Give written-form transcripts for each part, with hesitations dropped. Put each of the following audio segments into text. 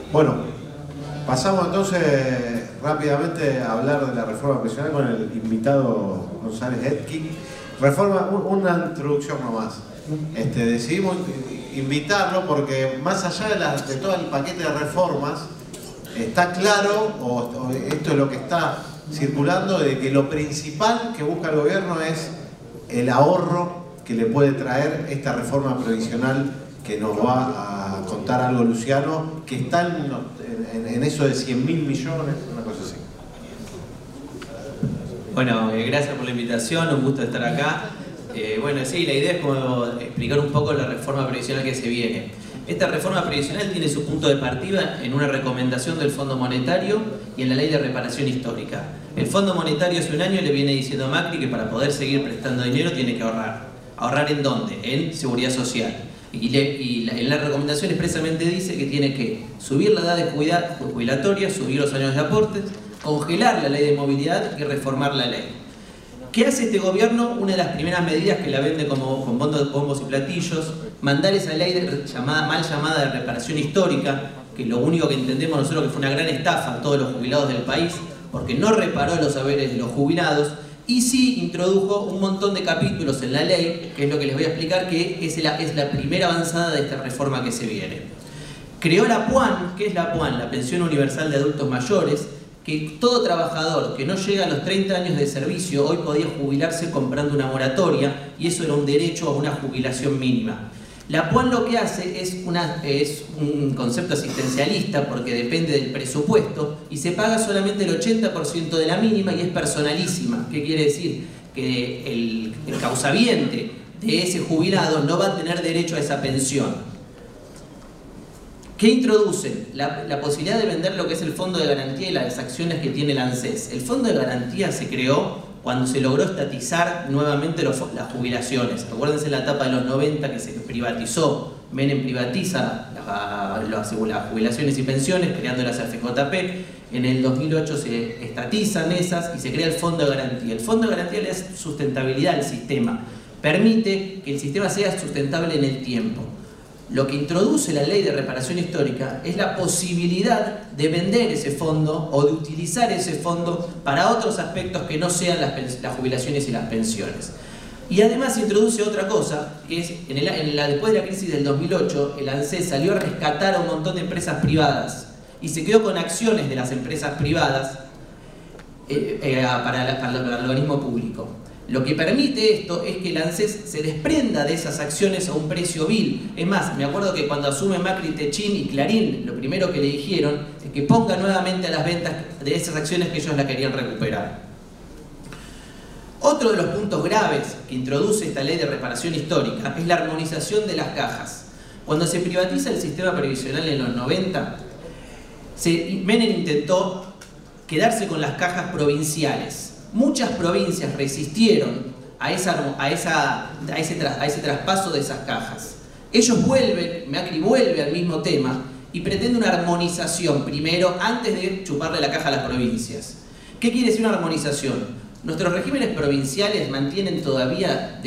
Bueno, pasamos entonces rápidamente a hablar de la reforma previsional con el invitado González Etkin. Una introducción nomás. Decidimos invitarlo porque más allá de todo el paquete de reformas, está claro, o esto es lo que está circulando, de que lo principal que busca el gobierno es el ahorro que le puede traer esta reforma previsional, que nos va a contar algo Luciano, que está en eso de 100.000 millones, una cosa así. Bueno, gracias por la invitación, un gusto estar acá. Bueno, sí, la idea es como explicar un poco la reforma previsional que se viene. Esta reforma previsional tiene su punto de partida en una recomendación del Fondo Monetario y en la Ley de Reparación Histórica. El Fondo Monetario hace un año le viene diciendo a Macri que para poder seguir prestando dinero tiene que ahorrar. ¿Ahorrar en dónde? En seguridad social. En la recomendación expresamente dice que tiene que subir la edad de jubilatoria, subir los años de aportes, congelar la ley de movilidad y reformar la ley. ¿Qué hace este gobierno? Una de las primeras medidas que la vende como con bombos y platillos, mandar esa ley mal llamada de reparación histórica, que lo único que entendemos nosotros que fue una gran estafa a todos los jubilados del país, porque no reparó los haberes de los jubilados, y sí introdujo un montón de capítulos en la ley, que es lo que les voy a explicar, que es la primera avanzada de esta reforma que se viene. Creó la PUAN. ¿Qué es la PUAN? La Pensión Universal de Adultos Mayores, que todo trabajador que no llega a los 30 años de servicio hoy podía jubilarse comprando una moratoria, y eso era un derecho a una jubilación mínima. La PUAN lo que hace es un concepto asistencialista porque depende del presupuesto y se paga solamente el 80% de la mínima y es personalísima. ¿Qué quiere decir? Que el causaviente de ese jubilado no va a tener derecho a esa pensión. ¿Qué introducen? La posibilidad de vender lo que es el Fondo de Garantía y las acciones que tiene el ANSES. El Fondo de Garantía se creó cuando se logró estatizar nuevamente las jubilaciones. Acuérdense la etapa de los 90 que se privatizó. Menem privatiza las jubilaciones y pensiones, creando las AFJP. En el 2008 se estatizan esas y se crea el Fondo de Garantía. El Fondo de Garantía le da sustentabilidad al sistema. Permite que el sistema sea sustentable en el tiempo. Lo que introduce la Ley de Reparación Histórica es la posibilidad de vender ese fondo o de utilizar ese fondo para otros aspectos que no sean las jubilaciones y las pensiones. Y además introduce otra cosa, que es, después de la crisis del 2008, el ANSES salió a rescatar a un montón de empresas privadas y se quedó con acciones de las empresas privadas para el organismo público. Lo que permite esto es que el ANSES se desprenda de esas acciones a un precio vil. Es más, me acuerdo que cuando asume Macri, Techin y Clarín, lo primero que le dijeron es que ponga nuevamente a las ventas de esas acciones que ellos la querían recuperar. Otro de los puntos graves que introduce esta ley de reparación histórica es la armonización de las cajas. Cuando se privatiza el sistema previsional en los 90, Menem intentó quedarse con las cajas provinciales. Muchas provincias resistieron a ese traspaso de esas cajas. Macri vuelve al mismo tema y pretende una armonización primero antes de chuparle la caja a las provincias. ¿Qué quiere decir una armonización? Nuestros regímenes provinciales mantienen todavía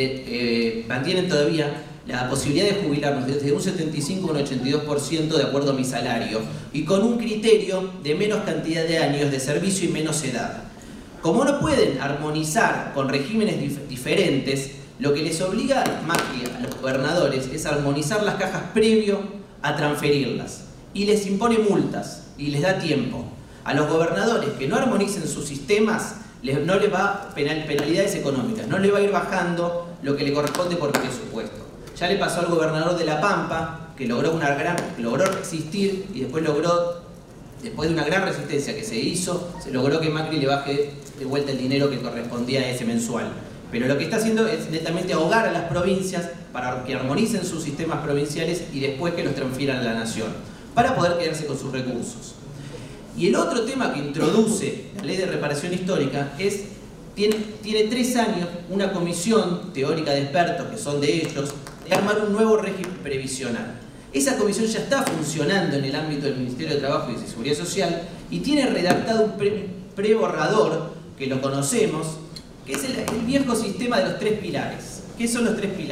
la posibilidad de jubilarnos desde un 75 a un 82% de acuerdo a mi salario y con un criterio de menos cantidad de años de servicio y menos edad. Como no pueden armonizar con regímenes diferentes, lo que les obliga Macri a los gobernadores es armonizar las cajas previo a transferirlas. Y les impone multas y les da tiempo. A los gobernadores que no armonicen sus sistemas, no les va penalidades económicas, no les va a ir bajando lo que le corresponde por presupuesto. Ya le pasó al gobernador de La Pampa, que logró resistir y después de una gran resistencia que se hizo, se logró que Macri le baje de vuelta el dinero que correspondía a ese mensual. Pero lo que está haciendo es netamente ahogar a las provincias para que armonicen sus sistemas provinciales y después que los transfieran a la nación, para poder quedarse con sus recursos. Y el otro tema que introduce la Ley de Reparación Histórica es, tiene 3 años una comisión teórica de expertos, que son de ellos, de armar un nuevo régimen previsional. Esa comisión ya está funcionando en el ámbito del Ministerio de Trabajo y de Seguridad Social y tiene redactado un preborrador, que lo conocemos, que es el viejo sistema de los 3 pilares. ¿Qué son los 3 pilares?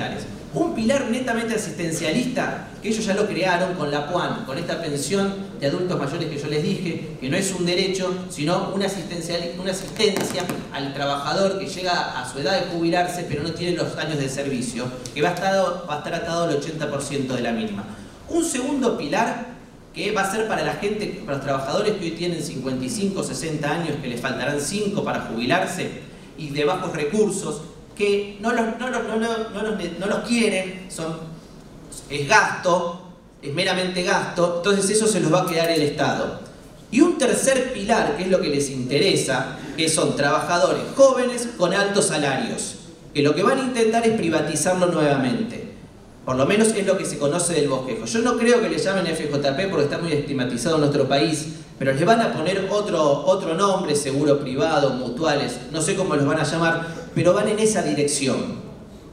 Un pilar netamente asistencialista, que ellos ya lo crearon con la PUAN, con esta pensión de adultos mayores que yo les dije, que no es un derecho, sino una asistencia al trabajador que llega a su edad de jubilarse, pero no tiene los años de servicio, que va a estar atado al 80% de la mínima. Un segundo pilar que va a ser para la gente, para los trabajadores que hoy tienen 55, 60 años, que les faltarán 5 para jubilarse, y de bajos recursos, que no los quieren, es gasto, es meramente gasto, entonces eso se los va a quedar el Estado. Y un tercer pilar, que es lo que les interesa, que son trabajadores jóvenes con altos salarios, que lo que van a intentar es privatizarlo nuevamente. Por lo menos es lo que se conoce del bosquejo. Yo no creo que le llamen FJP porque está muy estigmatizado en nuestro país, pero les van a poner otro nombre, seguro privado, mutuales, no sé cómo los van a llamar, pero van en esa dirección.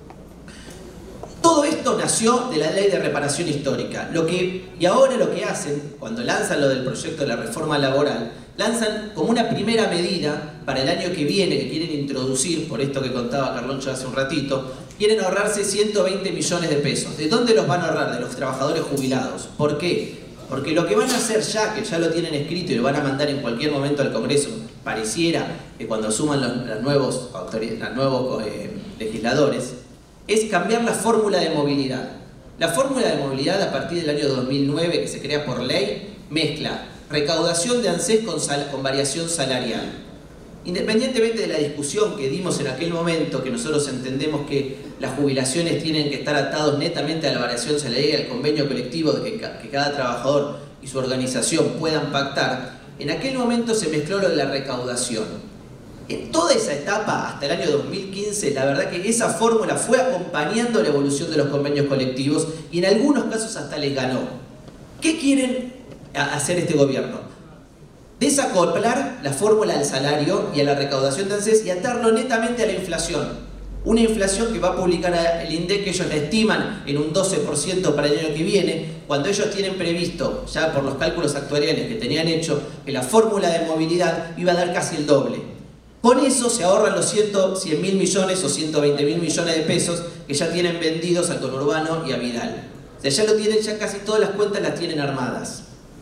Todo esto nació de la Ley de Reparación Histórica. Y ahora lo que hacen, cuando lanzan lo del proyecto de la reforma laboral, lanzan como una primera medida para el año que viene, que quieren introducir, por esto que contaba Carloncho hace un ratito, quieren ahorrarse 120 millones de pesos. ¿De dónde los van a ahorrar? De los trabajadores jubilados. ¿Por qué? Porque lo que van a hacer ya, que ya lo tienen escrito y lo van a mandar en cualquier momento al Congreso, pareciera que cuando suman los nuevos legisladores, es cambiar la fórmula de movilidad. La fórmula de movilidad a partir del año 2009, que se crea por ley, mezcla recaudación de ANSES con variación salarial. Independientemente de la discusión que dimos en aquel momento, que nosotros entendemos que las jubilaciones tienen que estar atados netamente a la variación salarial y al convenio colectivo que cada trabajador y su organización puedan pactar, en aquel momento se mezcló lo de la recaudación. En toda esa etapa, hasta el año 2015, la verdad que esa fórmula fue acompañando la evolución de los convenios colectivos y en algunos casos hasta les ganó. ¿Qué quieren hacer este gobierno? Desacoplar la fórmula al salario y a la recaudación de ANSES y atarlo netamente a la inflación. Una inflación que va a publicar el INDEC, que ellos la estiman en un 12% para el año que viene, cuando ellos tienen previsto, ya por los cálculos actuariales que tenían hecho, que la fórmula de movilidad iba a dar casi el doble. Con eso se ahorran los 100.000 millones o 120.000 millones de pesos que ya tienen vendidos al conurbano y a Vidal. O sea, ya lo tienen, ya casi todas las cuentas las tienen armadas.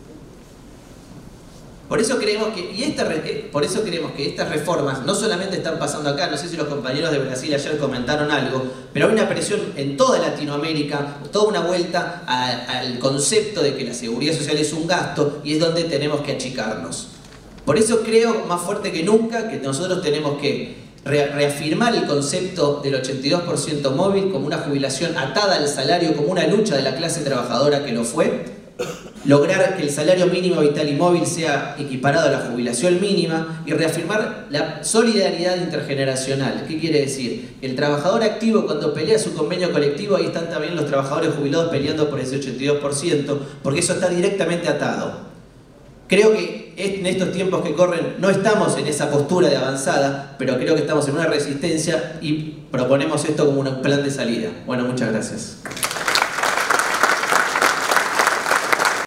Por eso creemos que estas reformas no solamente están pasando acá, no sé si los compañeros de Brasil ayer comentaron algo, pero hay una presión en toda Latinoamérica, toda una vuelta al concepto de que la seguridad social es un gasto y es donde tenemos que achicarnos. Por eso creo más fuerte que nunca que nosotros tenemos que reafirmar el concepto del 82% móvil como una jubilación atada al salario, como una lucha de la clase trabajadora que lo fue, lograr que el salario mínimo vital y móvil sea equiparado a la jubilación mínima y reafirmar la solidaridad intergeneracional. ¿Qué quiere decir? El trabajador activo cuando pelea su convenio colectivo, ahí están también los trabajadores jubilados peleando por ese 82%, porque eso está directamente atado. Creo que en estos tiempos que corren no estamos en esa postura de avanzada, pero creo que estamos en una resistencia y proponemos esto como un plan de salida. Bueno, muchas gracias.